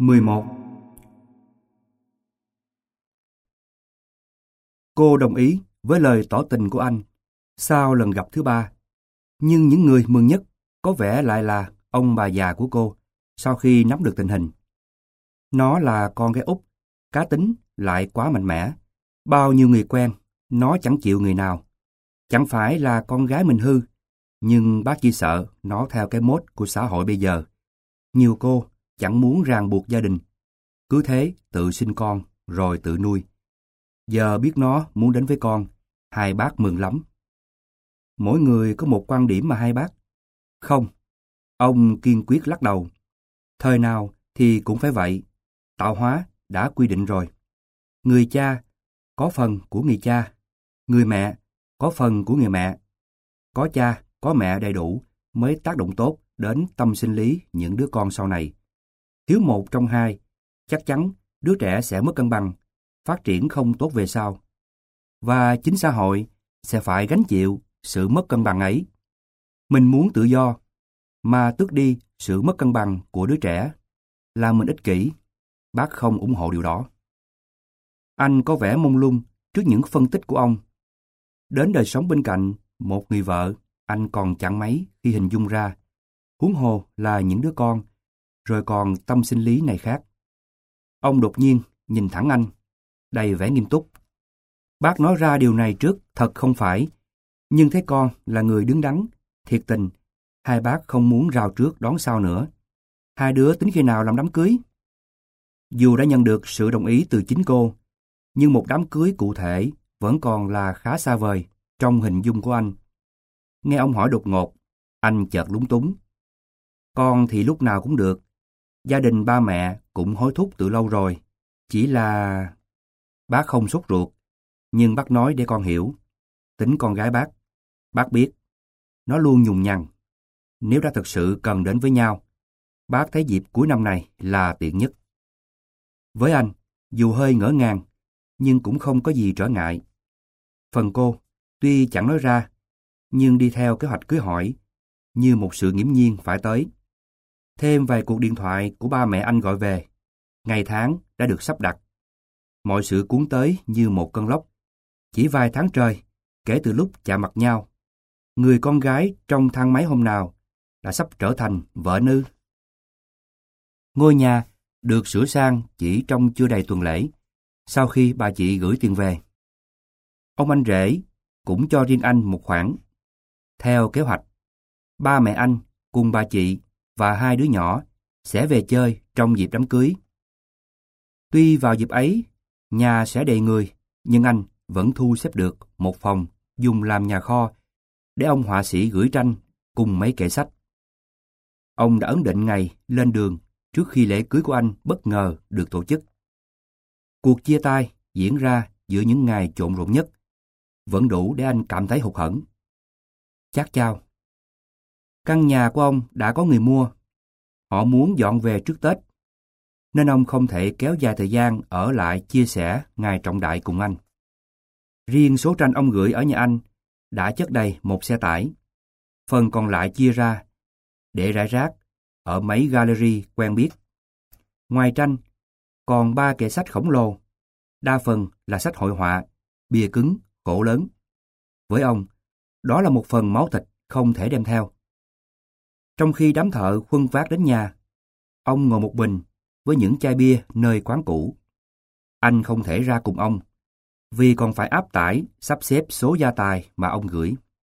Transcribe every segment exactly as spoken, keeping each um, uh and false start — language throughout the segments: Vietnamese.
mười một. Cô đồng ý với lời tỏ tình của anh sau lần gặp thứ ba, nhưng những người mừng nhất có vẻ lại là ông bà già của cô sau khi nắm được tình hình. Nó là con gái út, cá tính lại quá mạnh mẽ. Bao nhiêu người quen, nó chẳng chịu người nào. Chẳng phải là con gái mình hư, nhưng bác chỉ sợ nó theo cái mốt của xã hội bây giờ. Nhiều cô chẳng muốn ràng buộc gia đình, cứ thế tự sinh con rồi tự nuôi. Giờ biết nó muốn đến với con, hai bác mừng lắm. Mỗi người có một quan điểm mà hai bác. Không, ông kiên quyết lắc đầu. Thời nào thì cũng phải vậy, tạo hóa đã quy định rồi. Người cha có phần của người cha, người mẹ có phần của người mẹ. Có cha, có mẹ đầy đủ mới tác động tốt đến tâm sinh lý những đứa con sau này. Thiếu một trong hai, chắc chắn đứa trẻ sẽ mất cân bằng, phát triển không tốt về sau. Và chính xã hội sẽ phải gánh chịu sự mất cân bằng ấy. Mình muốn tự do, mà tước đi sự mất cân bằng của đứa trẻ là mình ích kỷ. Bác không ủng hộ điều đó. Anh có vẻ mông lung trước những phân tích của ông. Đến đời sống bên cạnh một người vợ, anh còn chẳng mấy khi hình dung ra. Huống hồ là những đứa con, rồi còn tâm sinh lý này khác. Ông đột nhiên nhìn thẳng anh, đầy vẻ nghiêm túc. Bác nói ra điều này trước thật không phải, nhưng thấy con là người đứng đắn, thiệt tình, hai bác không muốn rào trước đón sau nữa. Hai đứa tính khi nào làm đám cưới? Dù đã nhận được sự đồng ý từ chính cô, nhưng một đám cưới cụ thể vẫn còn là khá xa vời trong hình dung của anh. Nghe ông hỏi đột ngột, anh chợt lúng túng. Con thì lúc nào cũng được. Gia đình ba mẹ cũng hối thúc từ lâu rồi. Chỉ là... Bác không sốt ruột, nhưng bác nói để con hiểu. Tính con gái bác, bác biết. Nó luôn nhùng nhằng. Nếu đã thực sự cần đến với nhau, bác thấy dịp cuối năm này là tiện nhất. Với anh, dù hơi ngỡ ngàng, nhưng cũng không có gì trở ngại. Phần cô, tuy chẳng nói ra, nhưng đi theo kế hoạch cưới hỏi, như một sự nghiễm nhiên phải tới. Thêm vài cuộc điện thoại của ba mẹ anh gọi về, ngày tháng đã được sắp đặt. Mọi sự cuốn tới như một cơn lốc. Chỉ vài tháng trời, kể từ lúc chạm mặt nhau, người con gái trong thang máy hôm nào đã sắp trở thành vợ nư. Ngôi nhà được sửa sang chỉ trong chưa đầy tuần lễ, sau khi bà chị gửi tiền về. Ông anh rể cũng cho riêng anh một khoản. Theo kế hoạch, ba mẹ anh cùng bà chị và hai đứa nhỏ sẽ về chơi trong dịp đám cưới. Tuy vào dịp ấy, nhà sẽ đầy người, nhưng anh vẫn thu xếp được một phòng dùng làm nhà kho để ông họa sĩ gửi tranh cùng mấy kệ sách. Ông đã ấn định ngày lên đường trước khi lễ cưới của anh bất ngờ được tổ chức. Cuộc chia tay diễn ra giữa những ngày trộn rộn nhất, vẫn đủ để anh cảm thấy hụt hẫng. Chát chao. Căn nhà của ông đã có người mua. Họ muốn dọn về trước Tết, nên ông không thể kéo dài thời gian ở lại chia sẻ ngày trọng đại cùng anh. Riêng số tranh ông gửi ở nhà anh đã chất đầy một xe tải. Phần còn lại chia ra, để rải rác ở mấy gallery quen biết. Ngoài tranh, còn ba kệ sách khổng lồ, đa phần là sách hội họa, bìa cứng, khổ lớn. Với ông, đó là một phần máu thịt không thể đem theo. Trong khi đám thợ khuân vác đến nhà, ông ngồi một mình với những chai bia nơi quán cũ. Anh không thể ra cùng ông, vì còn phải áp tải sắp xếp số gia tài mà ông gửi.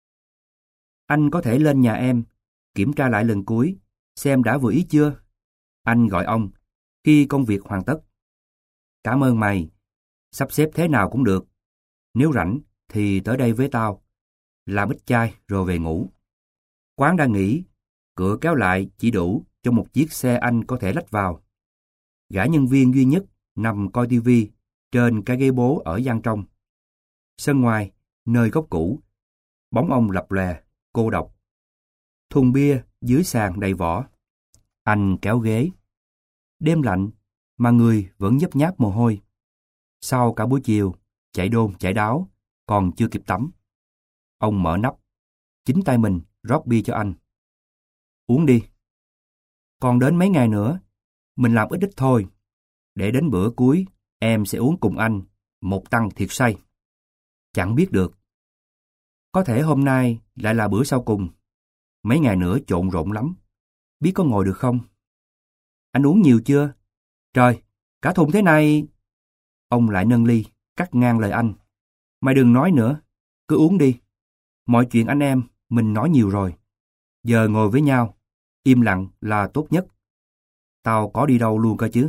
Anh có thể lên nhà em, kiểm tra lại lần cuối, xem đã vừa ý chưa. Anh gọi ông khi công việc hoàn tất. Cảm ơn mày, sắp xếp thế nào cũng được. Nếu rảnh thì tới đây với tao, làm ít chai rồi về ngủ. Quán đang nghỉ, cửa kéo lại chỉ đủ cho một chiếc xe anh có thể lách vào. Gã nhân viên duy nhất nằm coi tivi trên cái ghế bố ở gian trong. Sân ngoài, nơi góc cũ, bóng ông lập lòe, cô độc. Thùng bia dưới sàn đầy vỏ. Anh kéo ghế. Đêm lạnh, mà người vẫn nhấp nháp mồ hôi. Sau cả buổi chiều, chạy đôn chạy đáo, còn chưa kịp tắm. Ông mở nắp, chính tay mình rót bia cho anh. Uống đi. Còn đến mấy ngày nữa, Mình làm ít ít thôi, để đến bữa cuối em sẽ uống cùng anh một tăng thiệt say. Chẳng biết được. Có thể hôm nay lại là bữa sau cùng. Mấy ngày nữa trộn rộn lắm. Biết có ngồi được không? Anh uống nhiều chưa? Trời, cả thùng thế này. Ông lại nâng ly, cắt ngang lời anh. Mày đừng nói nữa, cứ uống đi. Mọi chuyện anh em, mình nói nhiều rồi. Giờ ngồi với nhau, im lặng là tốt nhất. Tao có đi đâu luôn cơ chứ?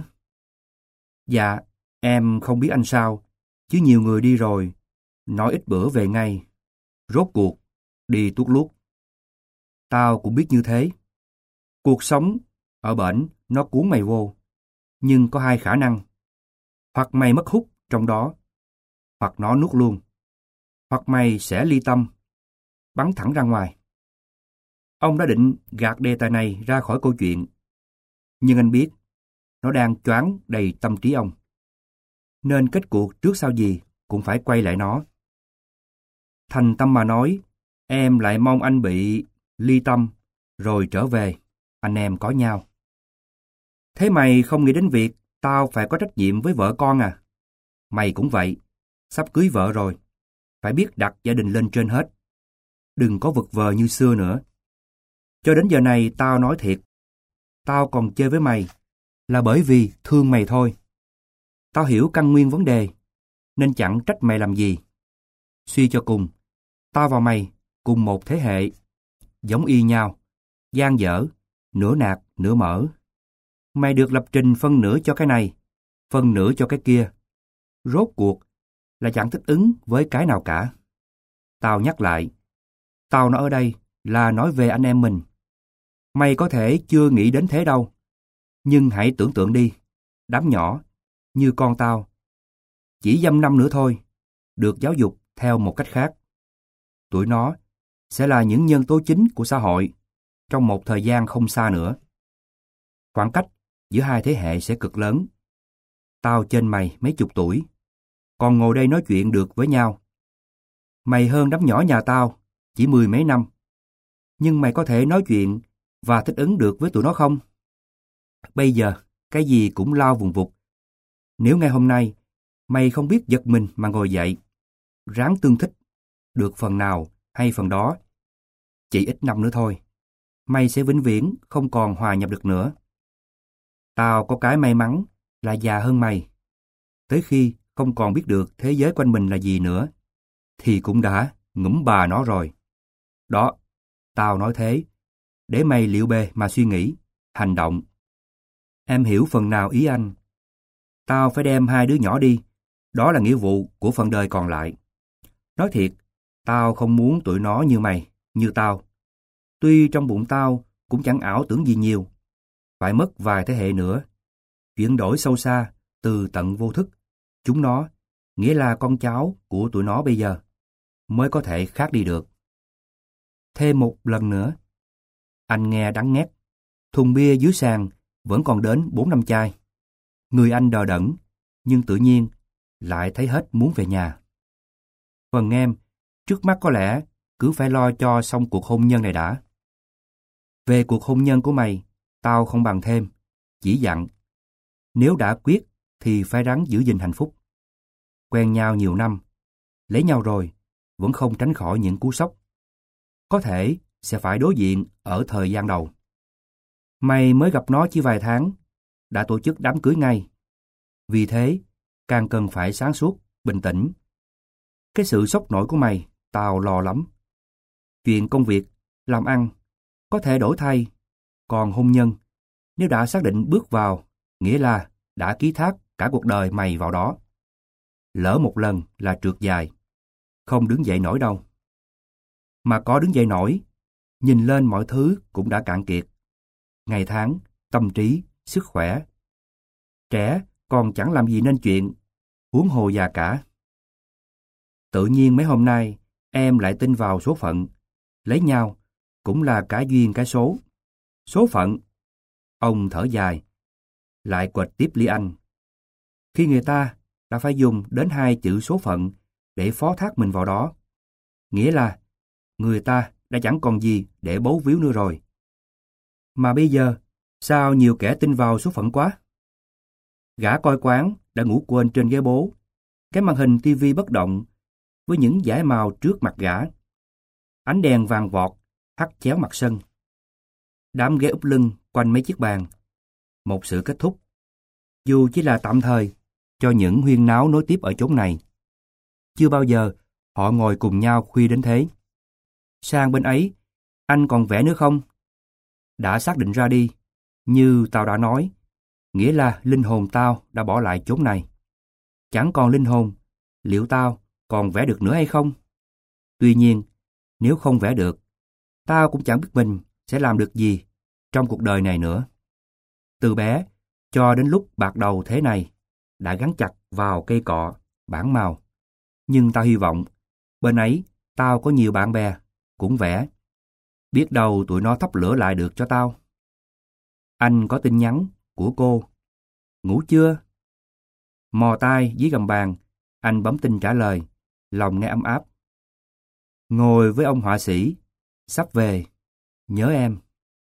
Dạ, em không biết anh sao, chứ nhiều người đi rồi, nói ít bữa về ngay. Rốt cuộc, đi tuốt lút. Tao cũng biết như thế. Cuộc sống ở bển nó cuốn mày vô, nhưng có hai khả năng. Hoặc mày mất hút trong đó, hoặc nó nuốt luôn. Hoặc mày sẽ ly tâm, bắn thẳng ra ngoài. Ông đã định gạt đề tài này ra khỏi câu chuyện, nhưng anh biết nó đang choáng đầy tâm trí ông. Nên kết cuộc trước sau gì cũng phải quay lại nó. Thành tâm mà nói, em lại mong anh bị ly tâm, rồi trở về, anh em có nhau. Thế mày không nghĩ đến việc tao phải có trách nhiệm với vợ con à? Mày cũng vậy, sắp cưới vợ rồi, phải biết đặt gia đình lên trên hết. Đừng có vực vờ như xưa nữa. Cho đến giờ này tao nói thiệt, tao còn chơi với mày là bởi vì thương mày thôi. Tao hiểu căn nguyên vấn đề, nên chẳng trách mày làm gì. Suy cho cùng, tao và mày cùng một thế hệ, giống y nhau, dang dở, nửa nạc nửa mỡ. Mày được lập trình phân nửa cho cái này, phân nửa cho cái kia. Rốt cuộc là chẳng thích ứng với cái nào cả. Tao nhắc lại, tao nói ở đây là nói về anh em mình. Mày có thể chưa nghĩ đến thế đâu, nhưng hãy tưởng tượng đi, đám nhỏ, như con tao, chỉ dăm năm nữa thôi, được giáo dục theo một cách khác. Tụi nó sẽ là những nhân tố chính của xã hội trong một thời gian không xa nữa. Khoảng cách giữa hai thế hệ sẽ cực lớn. Tao trên mày mấy chục tuổi, còn ngồi đây nói chuyện được với nhau. Mày hơn đám nhỏ nhà tao, chỉ mười mấy năm. Nhưng mày có thể nói chuyện và thích ứng được với tụi nó không? Bây giờ, cái gì cũng lao vùng vụt. Nếu ngày hôm nay, mày không biết giật mình mà ngồi dậy, ráng tương thích, được phần nào hay phần đó, chỉ ít năm nữa thôi, mày sẽ vĩnh viễn không còn hòa nhập được nữa. Tao có cái may mắn là già hơn mày. Tới khi không còn biết được thế giới quanh mình là gì nữa, thì cũng đã ngủm bà nó rồi. Đó, tao nói thế, để mày liệu bề mà suy nghĩ, hành động. Em hiểu phần nào ý anh. Tao phải đem hai đứa nhỏ đi, đó là nghĩa vụ của phần đời còn lại. Nói thiệt, tao không muốn tụi nó như mày, như tao. Tuy trong bụng tao cũng chẳng ảo tưởng gì nhiều. Phải mất vài thế hệ nữa. Chuyển đổi sâu xa, từ tận vô thức. Chúng nó, nghĩa là con cháu của tụi nó bây giờ, mới có thể khác đi được. Thêm một lần nữa. Anh nghe đắng ngắt. Thùng bia dưới sàn vẫn còn đến bốn năm chai. Người anh đờ đẫn, nhưng tự nhiên lại thấy hết muốn về nhà. Phần em, trước mắt có lẽ cứ phải lo cho xong cuộc hôn nhân này đã. Về cuộc hôn nhân của mày, tao không bàn thêm, chỉ dặn. Nếu đã quyết thì phải ráng giữ gìn hạnh phúc. Quen nhau nhiều năm, lấy nhau rồi, vẫn không tránh khỏi những cú sốc. Có thể sẽ phải đối diện ở thời gian đầu. Mày mới gặp nó chỉ vài tháng, đã tổ chức đám cưới ngay. Vì thế, càng cần phải sáng suốt, bình tĩnh. Cái sự sốc nổi của mày, tao lo lắm. Chuyện công việc, làm ăn, có thể đổi thay. Còn hôn nhân, nếu đã xác định bước vào, nghĩa là đã ký thác cả cuộc đời mày vào đó. Lỡ một lần là trượt dài, không đứng dậy nổi đâu. Mà có đứng dậy nổi, nhìn lên mọi thứ cũng đã cạn kiệt. Ngày tháng, tâm trí, sức khỏe. Trẻ còn chẳng làm gì nên chuyện, huống hồ già cả. Tự nhiên mấy hôm nay, em lại tin vào số phận. Lấy nhau cũng là cả duyên cái số. Số phận. Ông thở dài, lại quệt tiếp Lý Anh. Khi người ta đã phải dùng đến hai chữ số phận để phó thác mình vào đó, nghĩa là người ta đã chẳng còn gì để bấu víu nữa rồi. Mà bây giờ, Sao nhiều kẻ tin vào số phận quá? Gã coi quán đã ngủ quên trên ghế bố, cái màn hình tivi bất động với những dải màu trước mặt gã. Ánh đèn vàng vọt hắt chéo mặt sân. Đám ghế úp lưng quanh mấy chiếc bàn. Một sự kết thúc, dù chỉ là tạm thời, cho những huyên náo nối tiếp ở chốn này. Chưa bao giờ họ ngồi cùng nhau khuya đến thế. Sang bên ấy, anh còn vẽ nữa không? Đã xác định ra đi, như tao đã nói, nghĩa là linh hồn tao đã bỏ lại chốn này. Chẳng còn linh hồn, liệu tao còn vẽ được nữa hay không? Tuy nhiên, nếu không vẽ được, tao cũng chẳng biết mình sẽ làm được gì trong cuộc đời này nữa. Từ bé, cho đến lúc bạc đầu thế này, đã gắn chặt vào cây cọ, bảng màu. Nhưng tao hy vọng, bên ấy tao có nhiều bạn bè, cũng vẽ. Biết đâu tụi nó thắp lửa lại được cho tao. Anh có tin nhắn của cô. Ngủ chưa? Mò tai dưới gầm bàn, anh bấm tin trả lời, lòng nghe ấm áp. Ngồi với ông họa sĩ, sắp về, nhớ em.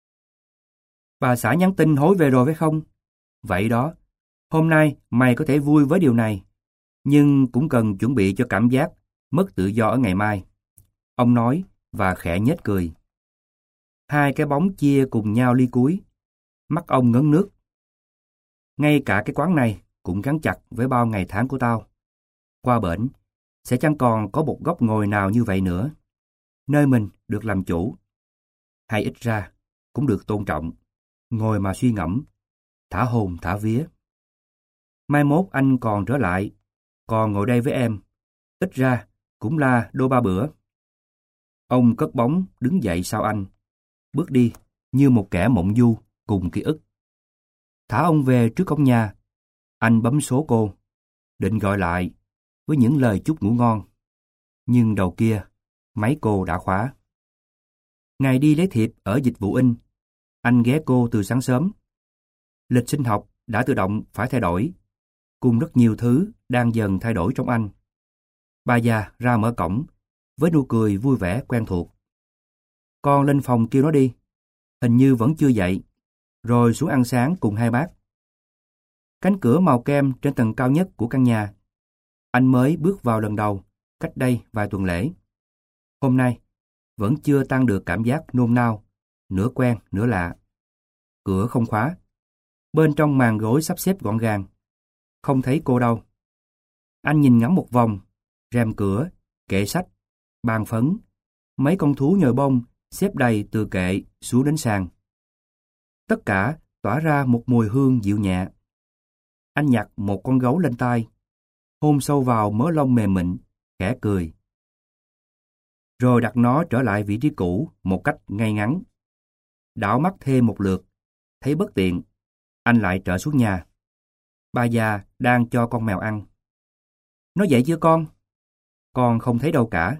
Bà xã nhắn tin hối về rồi phải không? Vậy đó, hôm nay mày có thể vui với điều này, nhưng cũng cần chuẩn bị cho cảm giác mất tự do ở ngày mai. Ông nói và khẽ nhếch cười. Hai cái bóng chia cùng nhau ly cuối, mắt ông ngấn nước. Ngay cả cái quán này cũng gắn chặt với bao ngày tháng của tao. Qua bển, sẽ chẳng còn có một góc ngồi nào như vậy nữa, nơi mình được làm chủ. Hay ít ra, cũng được tôn trọng, ngồi mà suy ngẫm, thả hồn thả vía. Mai mốt anh còn trở lại, còn ngồi đây với em, ít ra cũng là đôi ba bữa. Ông cất bóng đứng dậy sau anh, bước đi như một kẻ mộng du cùng ký ức. Thả ông về trước cổng nhà, anh bấm số cô, định gọi lại với những lời chúc ngủ ngon. Nhưng đầu kia, máy cô đã khóa. Ngày đi lấy thiệp ở dịch vụ in, anh ghé cô từ sáng sớm. Lịch sinh học đã tự động phải thay đổi, cùng rất nhiều thứ đang dần thay đổi trong anh. Bà già ra mở cổng, với nụ cười vui vẻ quen thuộc. Con lên phòng kêu nó đi, hình như vẫn chưa dậy, rồi xuống ăn sáng cùng hai bác. Cánh cửa màu kem trên tầng cao nhất của căn nhà. Anh mới bước vào lần đầu, cách đây vài tuần lễ. Hôm nay, vẫn chưa tan được cảm giác nôn nao, nửa quen nửa lạ. Cửa không khóa. Bên trong màn gối sắp xếp gọn gàng. Không thấy cô đâu. Anh nhìn ngắm một vòng, rèm cửa, kệ sách, bàn phấn, mấy con thú nhồi bông xếp đầy từ kệ xuống đến sàn. Tất cả tỏa ra một mùi hương dịu nhẹ. Anh nhặt một con gấu lên tay, hôn sâu vào mớ lông mềm mịn, khẽ cười. Rồi đặt nó trở lại vị trí cũ một cách ngay ngắn. Đảo mắt thêm một lượt, thấy bất tiện, anh lại trở xuống nhà. Bà già đang cho con mèo ăn. Nó dậy chưa con? Con không thấy đâu cả.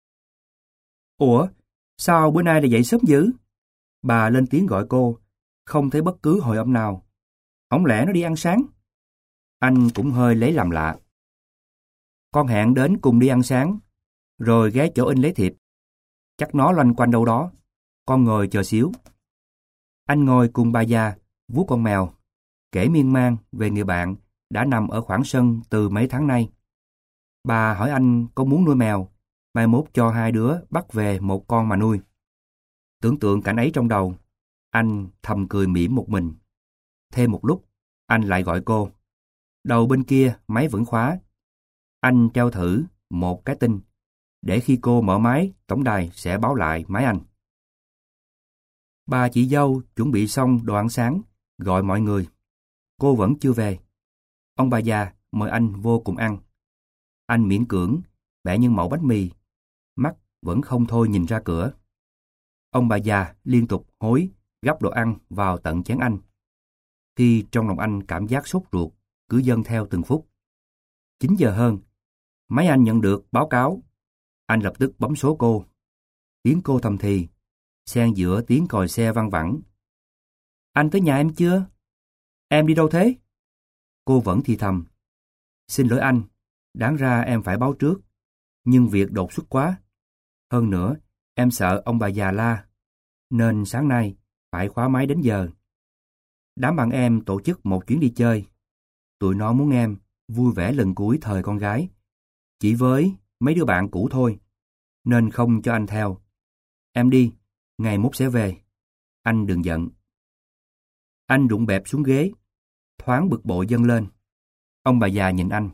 Ủa, sao bữa nay lại dậy sớm dữ? Bà lên tiếng gọi cô, không thấy bất cứ hồi âm nào. Không lẽ nó đi ăn sáng? Anh cũng hơi lấy làm lạ. Con hẹn đến cùng đi ăn sáng, rồi ghé chỗ in lấy thiệp. Chắc nó loanh quanh đâu đó. Con ngồi chờ xíu. Anh ngồi cùng bà già, vuốt con mèo, kể miên man về người bạn đã nằm ở khoảng sân từ mấy tháng nay. Bà hỏi anh có muốn nuôi mèo, mai mốt cho hai đứa bắt về một con mà nuôi. Tưởng tượng cảnh ấy trong đầu, anh thầm cười mỉm một mình. Thêm một lúc, anh lại gọi cô. Đầu bên kia máy vẫn khóa. Anh treo thử một cái tin, để khi cô mở máy, tổng đài sẽ báo lại máy anh. Bà chị dâu chuẩn bị xong đồ ăn sáng, gọi mọi người. Cô vẫn chưa về. Ông bà già mời anh vô cùng ăn. Anh miễn cưỡng, bẻ những mẩu bánh mì, mắt vẫn không thôi nhìn ra cửa. Ông bà già liên tục hối, gắp đồ ăn vào tận chén anh. Khi trong lòng anh cảm giác sốt ruột, cứ dâng theo từng phút. chín giờ hơn, máy anh nhận được báo cáo. Anh lập tức bấm số cô. Tiếng cô thầm thì, xen giữa tiếng còi xe văng vẳng. Anh tới nhà em chưa? Em đi đâu thế? Cô vẫn thì thầm. Xin lỗi anh, đáng ra em phải báo trước, nhưng việc đột xuất quá. Hơn nữa, em sợ ông bà già la, nên sáng nay phải khóa máy đến giờ. Đám bạn em tổ chức một chuyến đi chơi. Tụi nó muốn em vui vẻ lần cuối thời con gái, chỉ với mấy đứa bạn cũ thôi, nên không cho anh theo. Em đi, ngày mốt sẽ về. Anh đừng giận. Anh đụng bẹp xuống ghế, thoáng bực bội dâng lên. Ông bà già nhìn anh.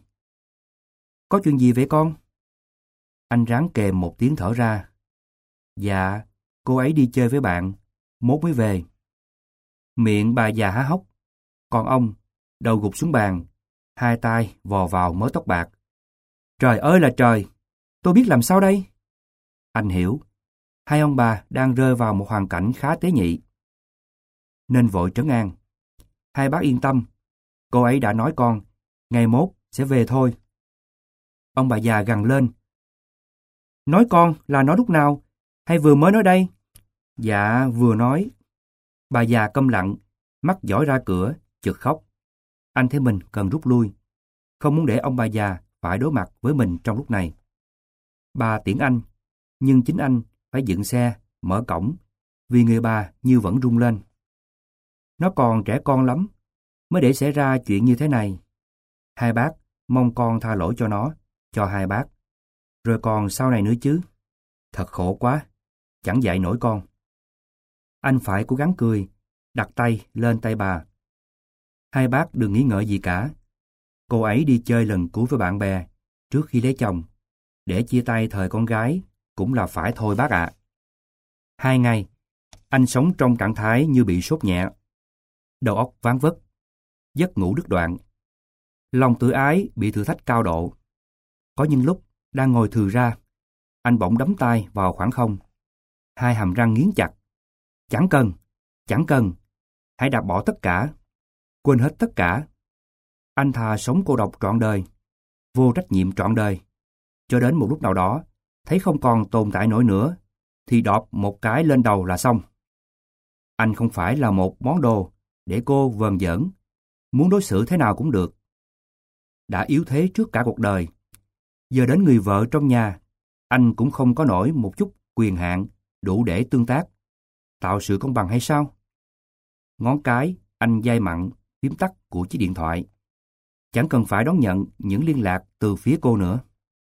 Có chuyện gì vậy con? Anh ráng kềm một tiếng thở ra. Dạ, cô ấy đi chơi với bạn, mốt mới về. Miệng bà già há hốc, còn ông đầu gục xuống bàn, hai tay vò vào mớ tóc bạc. Trời ơi là trời, tôi biết làm sao đây? Anh hiểu, hai ông bà đang rơi vào một hoàn cảnh khá tế nhị. Nên vội trấn an. Hai bác yên tâm, cô ấy đã nói con, ngày mốt sẽ về thôi. Ông bà già gằn lên. Nói con là nói lúc nào, hay vừa mới nói đây? Dạ, vừa nói. Bà già câm lặng, mắt dõi ra cửa, chực khóc. Anh thấy mình cần rút lui, không muốn để ông bà già phải đối mặt với mình trong lúc này. Bà tiễn anh, nhưng chính anh phải dựng xe, mở cổng, vì người bà như vẫn run lên. Nó còn trẻ con lắm, mới để xảy ra chuyện như thế này. Hai bác mong con tha lỗi cho nó, cho hai bác. Rồi còn sau này nữa chứ. Thật khổ quá, chẳng dạy nổi con. Anh phải cố gắng cười, đặt tay lên tay bà. Hai bác đừng nghĩ ngợi gì cả. Cô ấy đi chơi lần cuối với bạn bè, trước khi lấy chồng. Để chia tay thời con gái cũng là phải thôi bác ạ. Hai ngày, anh sống trong trạng thái như bị sốt nhẹ. Đầu óc váng vất, giấc ngủ đứt đoạn. Lòng tự ái bị thử thách cao độ. Có những lúc đang ngồi thừ ra, anh bỗng đấm tay vào khoảng không. Hai hàm răng nghiến chặt. Chẳng cần, chẳng cần. Hãy đạp bỏ tất cả. Quên hết tất cả. Anh thà sống cô độc trọn đời, vô trách nhiệm trọn đời. Cho đến một lúc nào đó, thấy không còn tồn tại nổi nữa, thì đọp một cái lên đầu là xong. Anh không phải là một món đồ để cô vờn giỡn, muốn đối xử thế nào cũng được. Đã yếu thế trước cả cuộc đời, giờ đến người vợ trong nhà, anh cũng không có nổi một chút quyền hạn đủ để tương tác, tạo sự công bằng hay sao? Ngón cái, anh day mặn, phím tắt của chiếc điện thoại. Chẳng cần phải đón nhận những liên lạc từ phía cô nữa.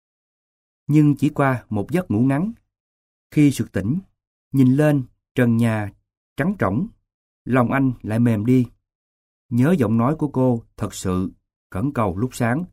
Nhưng chỉ qua một giấc ngủ ngắn, khi sực tỉnh, nhìn lên trần nhà trắng trỏng, lòng anh lại mềm đi. Nhớ giọng nói của cô thật sự khẩn cầu lúc sáng.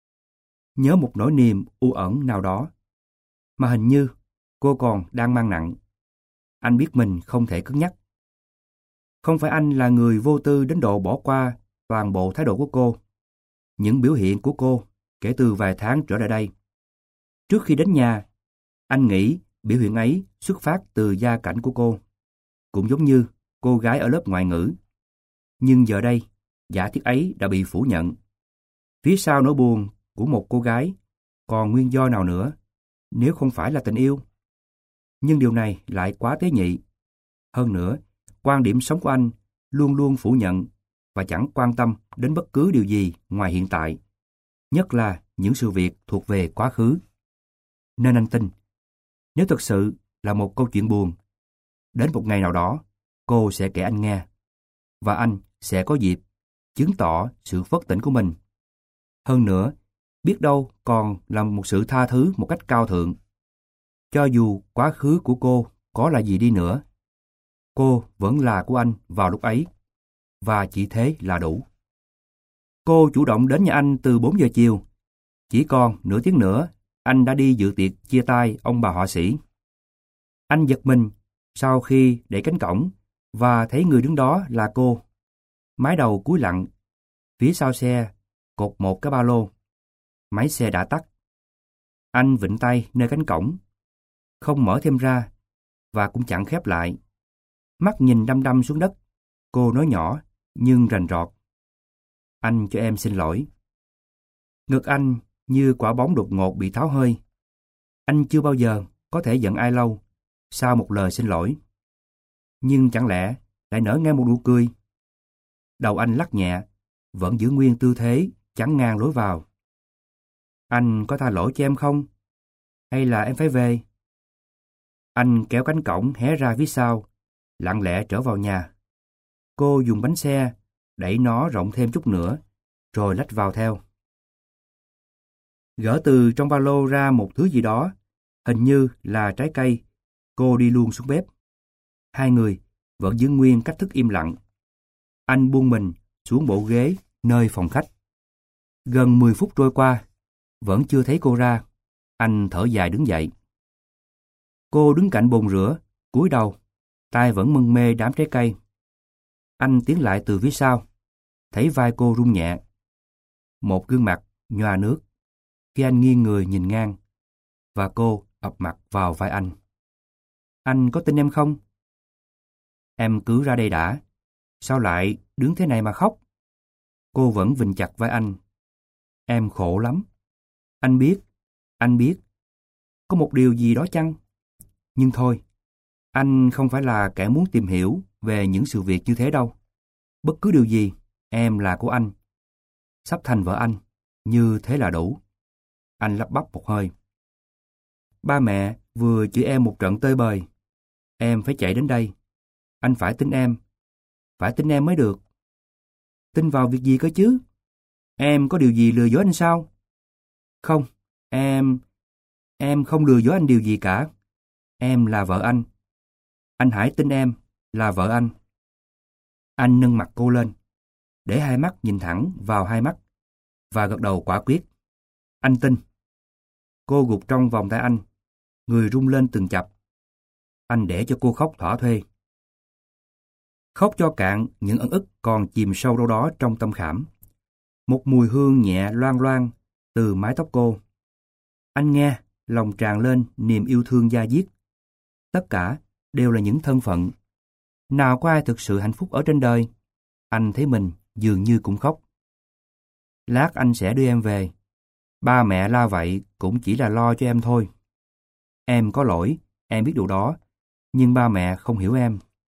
Nhớ một nỗi niềm u ẩn nào đó, mà hình như cô còn đang mang nặng. Anh biết mình không thể cứng nhắc. Không phải anh là người vô tư đến độ bỏ qua toàn bộ thái độ của cô. Những biểu hiện của cô kể từ vài tháng trở lại đây. Trước khi đến nhà, anh nghĩ biểu hiện ấy xuất phát từ gia cảnh của cô, cũng giống như cô gái ở lớp ngoại ngữ. Nhưng giờ đây, giả thiết ấy đã bị phủ nhận. Phía sau nỗi buồn của một cô gái còn nguyên do nào nữa nếu không phải là tình yêu? Nhưng điều này lại quá tế nhị. Hơn nữa, quan điểm sống của anh luôn luôn phủ nhận và chẳng quan tâm đến bất cứ điều gì ngoài hiện tại, nhất là những sự việc thuộc về quá khứ. Nên anh tin, nếu thực sự là một câu chuyện buồn, đến một ngày nào đó, cô sẽ kể anh nghe, và anh sẽ có dịp chứng tỏ sự phớt tỉnh của mình. Hơn nữa, biết đâu còn là một sự tha thứ một cách cao thượng. Cho dù quá khứ của cô có là gì đi nữa, cô vẫn là của anh vào lúc ấy, và chỉ thế là đủ. Cô chủ động đến nhà anh từ bốn giờ chiều. Chỉ còn nửa tiếng nữa, anh đã đi dự tiệc chia tay ông bà họa sĩ. Anh giật mình sau khi đẩy cánh cổng và thấy người đứng đó là cô. Mái đầu cúi lặng, phía sau xe cột một cái ba lô. Máy xe đã tắt. Anh vịn tay nơi cánh cổng, không mở thêm ra và cũng chẳng khép lại. Mắt nhìn đăm đăm xuống đất, cô nói nhỏ nhưng rành rọt. Anh cho em xin lỗi. Ngực anh như quả bóng đột ngột bị tháo hơi. Anh chưa bao giờ có thể giận ai lâu sau một lời xin lỗi. Nhưng chẳng lẽ lại nở ngay một nụ cười? Đầu anh lắc nhẹ, vẫn giữ nguyên tư thế chắn ngang lối vào. Anh có tha lỗi cho em không? Hay là em phải về? Anh kéo cánh cổng hé ra phía sau, lặng lẽ trở vào nhà. Cô dùng bánh xe đẩy nó rộng thêm chút nữa, rồi lách vào theo. Gỡ từ trong ba lô ra một thứ gì đó, hình như là trái cây, cô đi luôn xuống bếp. Hai người vẫn giữ nguyên cách thức im lặng. Anh buông mình xuống bộ ghế nơi phòng khách. Gần mười phút trôi qua, vẫn chưa thấy cô ra. Anh thở dài đứng dậy. Cô đứng cạnh bồn rửa, cúi đầu, tay vẫn mân mê đám trái cây. Anh tiến lại từ phía sau, thấy vai cô rung nhẹ. Một gương mặt nhòa nước khi anh nghiêng người nhìn ngang, và cô ập mặt vào vai anh. Anh có tin em không? Em cứ ra đây đã. Sao lại đứng thế này mà khóc? Cô vẫn vịn chặt vai anh. Em khổ lắm. Anh biết, anh biết. Có một điều gì đó chăng? Nhưng thôi, anh không phải là kẻ muốn tìm hiểu về những sự việc như thế đâu. Bất cứ điều gì, em là của anh. Sắp thành vợ anh, như thế là đủ. Anh lắp bắp một hơi. Ba mẹ vừa chửi em một trận tơi bời. Em phải chạy đến đây. Anh phải tin em. Phải tin em mới được. Tin vào việc gì cơ chứ? Em có điều gì lừa dối anh sao? Không, em... Em không lừa dối anh điều gì cả. Em là vợ anh. Anh hãy tin em là vợ anh. Anh nâng mặt cô lên, để hai mắt nhìn thẳng vào hai mắt, và gật đầu quả quyết. Anh tin. Cô gục trong vòng tay anh, người rung lên từng chập. Anh để cho cô khóc thỏa thuê. Khóc cho cạn những ẩn ức còn chìm sâu đâu đó trong tâm khảm. Một mùi hương nhẹ loang loang từ mái tóc cô. Anh nghe, lòng tràn lên niềm yêu thương da diết. Tất cả đều là những thân phận. Nào có ai thực sự hạnh phúc ở trên đời. Anh thấy mình dường như cũng khóc. Lát anh sẽ đưa em về. Ba mẹ la vậy cũng chỉ là lo cho em thôi. Em có lỗi, em biết điều đó, nhưng ba mẹ không hiểu em.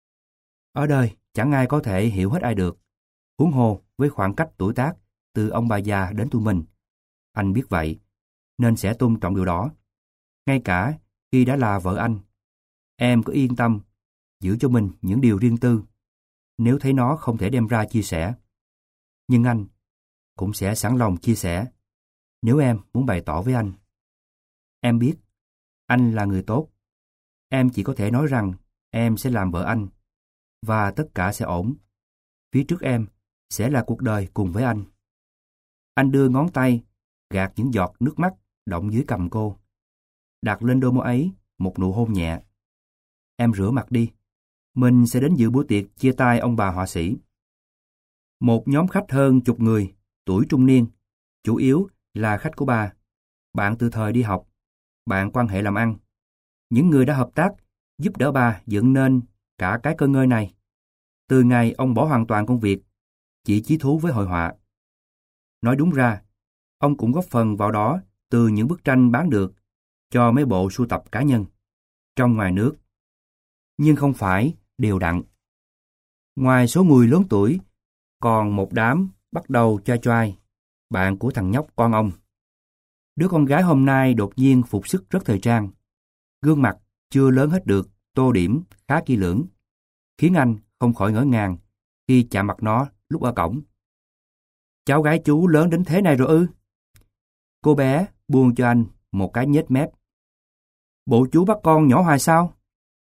Ở đời chẳng ai có thể hiểu hết ai được. Huống hồ với khoảng cách tuổi tác từ ông bà già đến tụi mình. Anh biết vậy, nên sẽ tôn trọng điều đó. Ngay cả khi đã là vợ anh, em cứ yên tâm, giữ cho mình những điều riêng tư, nếu thấy nó không thể đem ra chia sẻ. Nhưng anh cũng sẽ sẵn lòng chia sẻ, nếu em muốn bày tỏ với anh. Em biết, anh là người tốt. Em chỉ có thể nói rằng em sẽ làm vợ anh, và tất cả sẽ ổn. Phía trước em sẽ là cuộc đời cùng với anh. Anh đưa ngón tay, gạt những giọt nước mắt đọng dưới cằm cô. Đặt lên đôi môi ấy một nụ hôn nhẹ. Em rửa mặt đi. Mình sẽ đến dự buổi tiệc chia tay ông bà họa sĩ. Một nhóm khách hơn chục người, tuổi trung niên, chủ yếu là khách của bà. Bạn từ thời đi học, bạn quan hệ làm ăn. Những người đã hợp tác giúp đỡ bà dựng nên cả cái cơ ngơi này. Từ ngày ông bỏ hoàn toàn công việc, chỉ chí thú với hội họa. Nói đúng ra, ông cũng góp phần vào đó từ những bức tranh bán được cho mấy bộ sưu tập cá nhân, trong ngoài nước. Nhưng không phải đều đặn. Ngoài số người lớn tuổi, còn một đám bắt đầu choai choai, bạn của thằng nhóc con ông. Đứa con gái hôm nay đột nhiên phục sức rất thời trang. Gương mặt chưa lớn hết được, tô điểm khá kỹ lưỡng, khiến anh không khỏi ngỡ ngàng khi chạm mặt nó lúc ở cổng. Cháu gái chú lớn đến thế này rồi ư? Cô bé buông cho anh một cái nhếch mép. Bộ chú bắt con nhỏ hoài sao?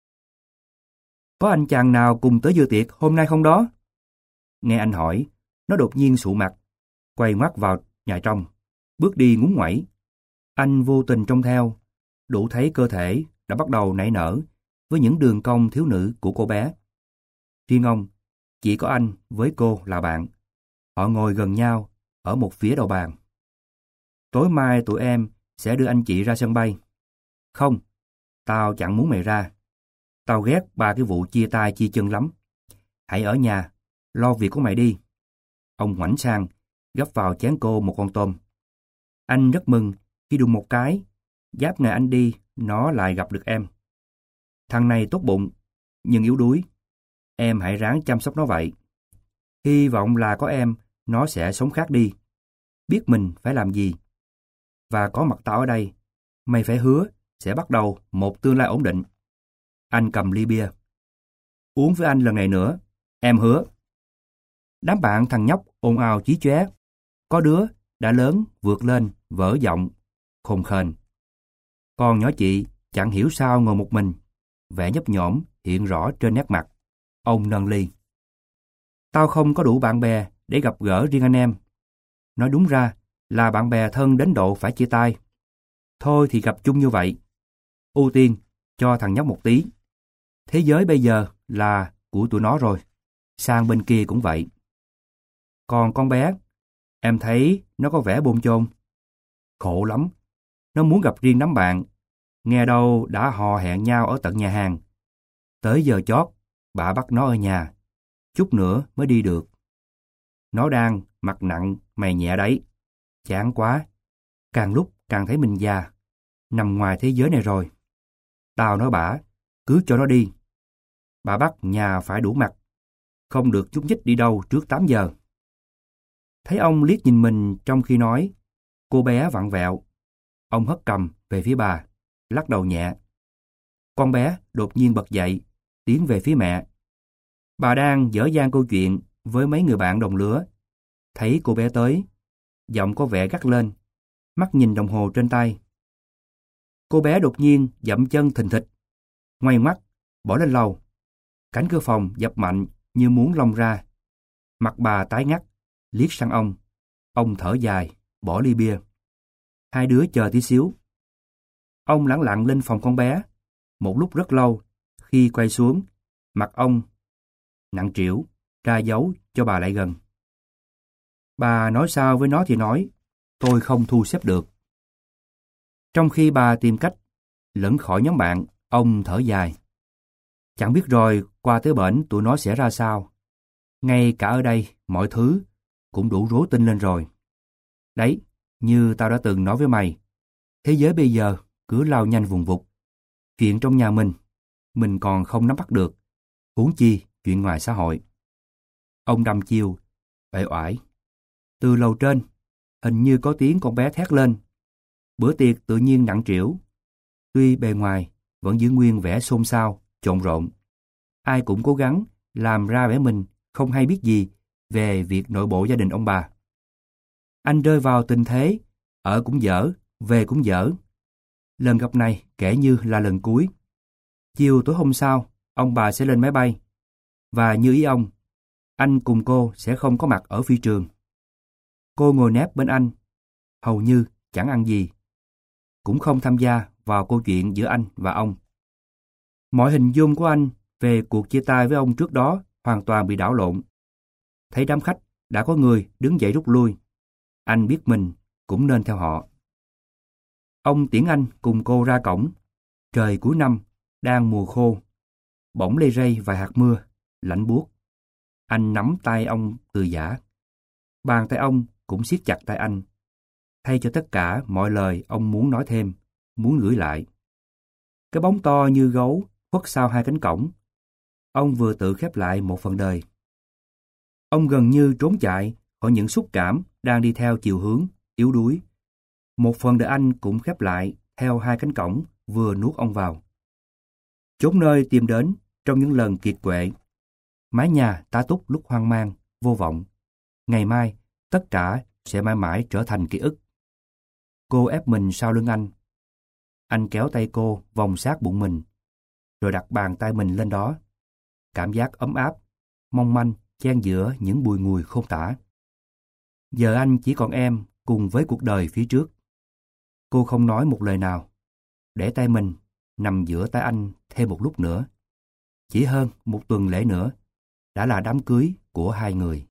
Có anh chàng nào cùng tới dự tiệc hôm nay không đó? Nghe anh hỏi, nó đột nhiên sụ mặt, quay ngoắt vào nhà trong, bước đi ngúng nguẩy. Anh vô tình trông theo, đủ thấy cơ thể đã bắt đầu nảy nở với những đường cong thiếu nữ của cô bé. Riêng ông, chỉ có anh với cô là bạn. Họ ngồi gần nhau ở một phía đầu bàn. Tối mai tụi em sẽ đưa anh chị ra sân bay. Không, tao chẳng muốn mày ra. Tao ghét ba cái vụ chia tay chia chân lắm. Hãy ở nhà, lo việc của mày đi. Ông ngoảnh sang, gắp vào chén cô một con tôm. Anh rất mừng khi đùng một cái, giáp ngày anh đi, nó lại gặp được em. Thằng này tốt bụng, nhưng yếu đuối. Em hãy ráng chăm sóc nó vậy. Hy vọng là có em, nó sẽ sống khác đi. Biết mình phải làm gì. Và có mặt tao ở đây, mày phải hứa sẽ bắt đầu một tương lai ổn định. Anh cầm ly bia. Uống với anh lần này nữa, em hứa. Đám bạn thằng nhóc ồn ào chí chóe. Có đứa đã lớn vượt lên, vỡ giọng, khôn khền. Còn nhỏ chị chẳng hiểu sao ngồi một mình, vẻ nhấp nhổm hiện rõ trên nét mặt. Ông nâng ly. Tao không có đủ bạn bè để gặp gỡ riêng anh em. Nói đúng ra là bạn bè thân đến độ phải chia tay. Thôi thì gặp chung như vậy. Ưu tiên cho thằng nhóc một tí. Thế giới bây giờ là của tụi nó rồi. Sang bên kia cũng vậy. Còn con bé, em thấy nó có vẻ bồn chồn. Khổ lắm. Nó muốn gặp riêng đám bạn. Nghe đâu đã hò hẹn nhau ở tận nhà hàng. Tới giờ chót, bà bắt nó ở nhà. Chút nữa mới đi được. Nó đang mặt nặng mày nhẹ đấy. Chán quá. Càng lúc càng thấy mình già. Nằm ngoài thế giới này rồi. Tao nói bả, cứ cho nó đi. Bà bắt nhà phải đủ mặt. Không được nhúc nhích đi đâu trước tám giờ. Thấy ông liếc nhìn mình trong khi nói. Cô bé vặn vẹo. Ông hất cằm về phía bà, lắc đầu nhẹ. Con bé đột nhiên bật dậy, tiến về phía mẹ. Bà đang dở dang câu chuyện với mấy người bạn đồng lứa. Thấy cô bé tới, giọng có vẻ gắt lên, mắt nhìn đồng hồ trên tay. Cô bé đột nhiên dậm chân thình thịch, ngoay mắt, bỏ lên lầu. Cánh cửa phòng dập mạnh như muốn lông ra. Mặt bà tái ngắt, liếc sang ông. Ông thở dài, bỏ ly bia. Hai đứa chờ tí xíu. Ông lẳng lặng lên phòng con bé. Một lúc rất lâu, khi quay xuống, mặt ông nặng trĩu, ra dấu cho bà lại gần. Bà nói sao với nó thì nói, tôi không thu xếp được. Trong khi bà tìm cách lẫn khỏi nhóm bạn, ông thở dài. Chẳng biết rồi qua tới bển tụi nó sẽ ra sao. Ngay cả ở đây, mọi thứ cũng đủ rối tinh lên rồi. Đấy, như tao đã từng nói với mày, thế giới bây giờ cứ lao nhanh vùng vụt. Chuyện trong nhà mình, mình còn không nắm bắt được, huống chi chuyện ngoài xã hội. Ông đăm chiêu, uể oải. Từ lầu trên, hình như có tiếng con bé thét lên. Bữa tiệc tự nhiên nặng trĩu. Tuy bề ngoài vẫn giữ nguyên vẻ xôn xao, trộn rộn. Ai cũng cố gắng làm ra vẻ mình không hay biết gì về việc nội bộ gia đình ông bà. Anh rơi vào tình thế, ở cũng dở, về cũng dở. Lần gặp này kể như là lần cuối. Chiều tối hôm sau, ông bà sẽ lên máy bay. Và như ý ông, anh cùng cô sẽ không có mặt ở phi trường. Cô ngồi nép bên anh, hầu như chẳng ăn gì. Cũng không tham gia vào câu chuyện giữa anh và ông. Mọi hình dung của anh về cuộc chia tay với ông trước đó hoàn toàn bị đảo lộn. Thấy đám khách đã có người đứng dậy rút lui. Anh biết mình cũng nên theo họ. Ông tiễn anh cùng cô ra cổng. Trời cuối năm, đang mùa khô. Bỗng lây rây vài hạt mưa, lạnh buốt. Anh nắm tay ông từ giã. Bàn tay ông cũng siết chặt tay anh. Thay cho tất cả mọi lời ông muốn nói thêm, muốn gửi lại. Cái bóng to như gấu khuất sau hai cánh cổng. Ông vừa tự khép lại một phần đời. Ông gần như trốn chạy khỏi những xúc cảm đang đi theo chiều hướng yếu đuối. Một phần đời anh cũng khép lại theo hai cánh cổng vừa nuốt ông vào. Chốn nơi tìm đến trong những lần kiệt quệ. Mái nhà tá túc lúc hoang mang, vô vọng. Ngày mai, tất cả sẽ mãi mãi trở thành ký ức. Cô ép mình sau lưng anh. Anh kéo tay cô vòng sát bụng mình, rồi đặt bàn tay mình lên đó. Cảm giác ấm áp, mong manh chen giữa những bùi ngùi khôn tả. Giờ anh chỉ còn em cùng với cuộc đời phía trước. Cô không nói một lời nào, để tay mình nằm giữa tay anh thêm một lúc nữa. Chỉ hơn một tuần lễ nữa đã là đám cưới của hai người.